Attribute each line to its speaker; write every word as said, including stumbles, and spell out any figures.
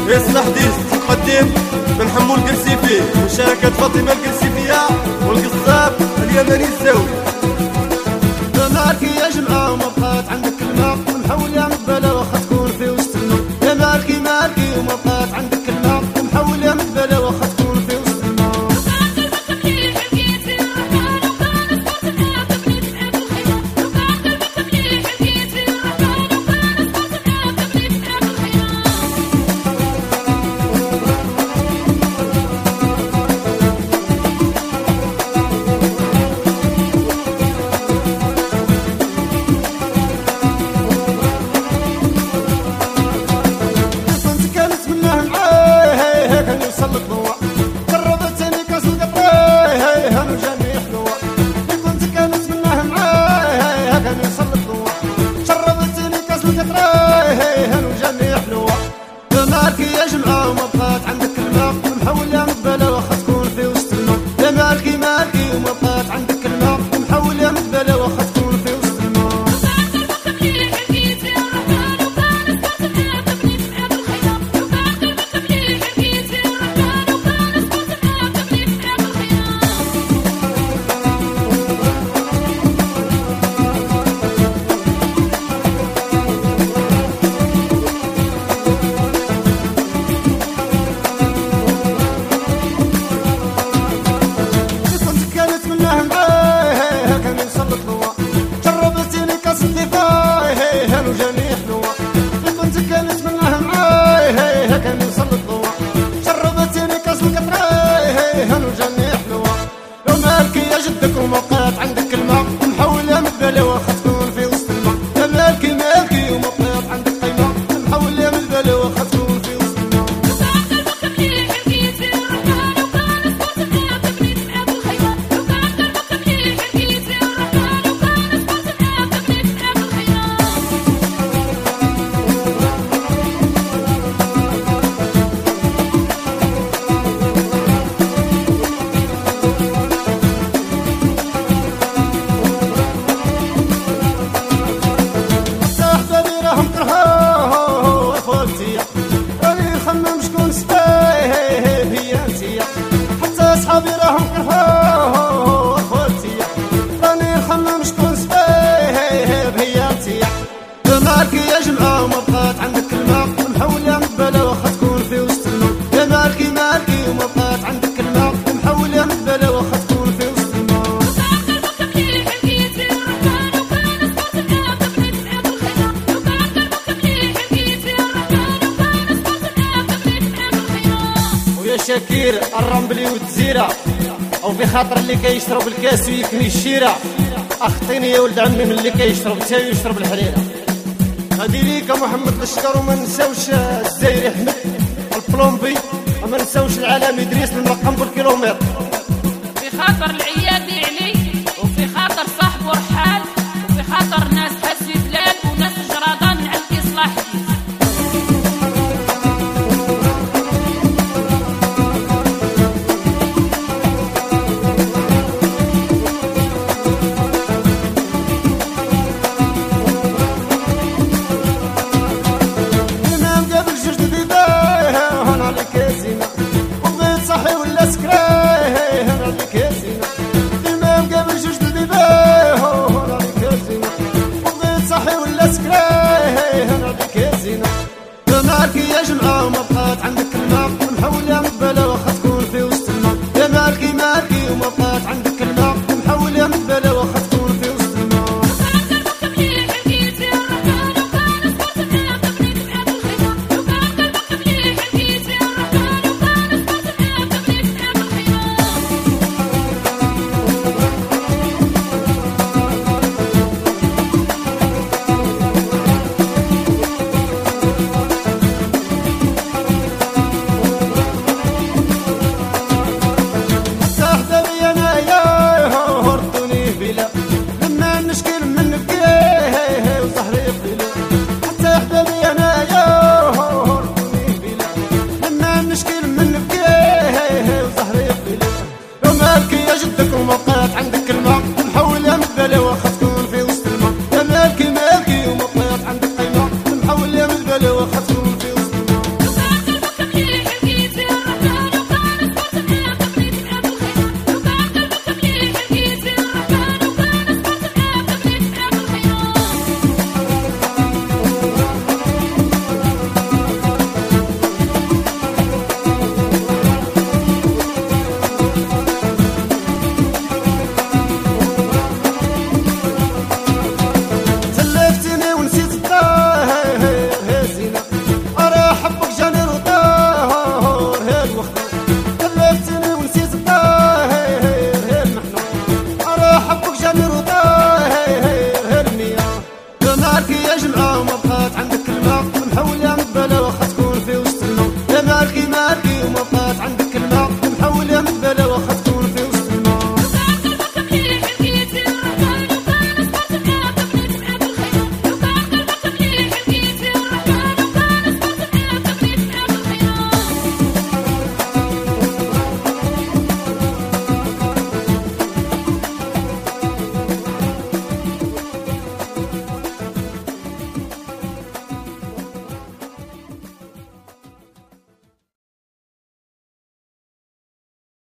Speaker 1: اسم حديث تقدم من حمو القرسيفي، مشاركة فاطمة القرسيفية والقصاب اليمني الزاوي.
Speaker 2: مالكي يا جماعة وما بقات عندك كلمة ونحول يا مقبلة واخا تكون في وسط الماء. يا مالكي مالكي وما بقات عندك كلمة ونحول يا مقبلة واخا تكون في وسط الماء. مالكي يا جماعة وما بقات عندك كلمة ونحول يا مقبلة واخا تكون في وسط الماء. يا مالكي مالكي وما بقات عندك كلمة ونحول يا مقبلة واخا تكون في وسط الماء. جدك وما بقات عندك كلمة ونحول يا مقبلة واخا تكون في وسط الماء. يا مالكي مالكي وما بقات عندك قيمة ونحول يا مقبلة واخا تكون في وسط الماء. حتى صحابي راهم كرهوه اخواتي، راني نخمم شكون سبايب هي انتيا. مالكي يا جماعة وما بقات عندك كلمة ونحول يا مقبلة واخا تكون في وسط الماء. يا مالكي مالكي وما بقات عندك كلمة ونحول يا مقبلة واخا تكون في وسط الماء. شاكير الرمبلي والجزيرة او في خاطر اللي كيشرب الكاس ويكني الشيرة. اخطيني يا ولد عمي من اللي كيشرب تا يشرب الحريرة. هادي ليك محمد الشكر وما نساوش الزايري احمد البلومبي وما نساوش العالم ادريس المرقم بالكيلومتر.
Speaker 3: في خاطر العيادي علي وفي خاطر صاحبه رحال وفي خاطر ناس حسي بلال وناس جرادان على الاصلاح. مالكي يا جماعة وما بقات عندك كلمة ونحول يا مقبلة واخا تكون في وسط الماء. يا مالكي مالكي وما بقات عندك كلمة ونحول يا مقبلة واخا تكون في وسط الماء. هي هي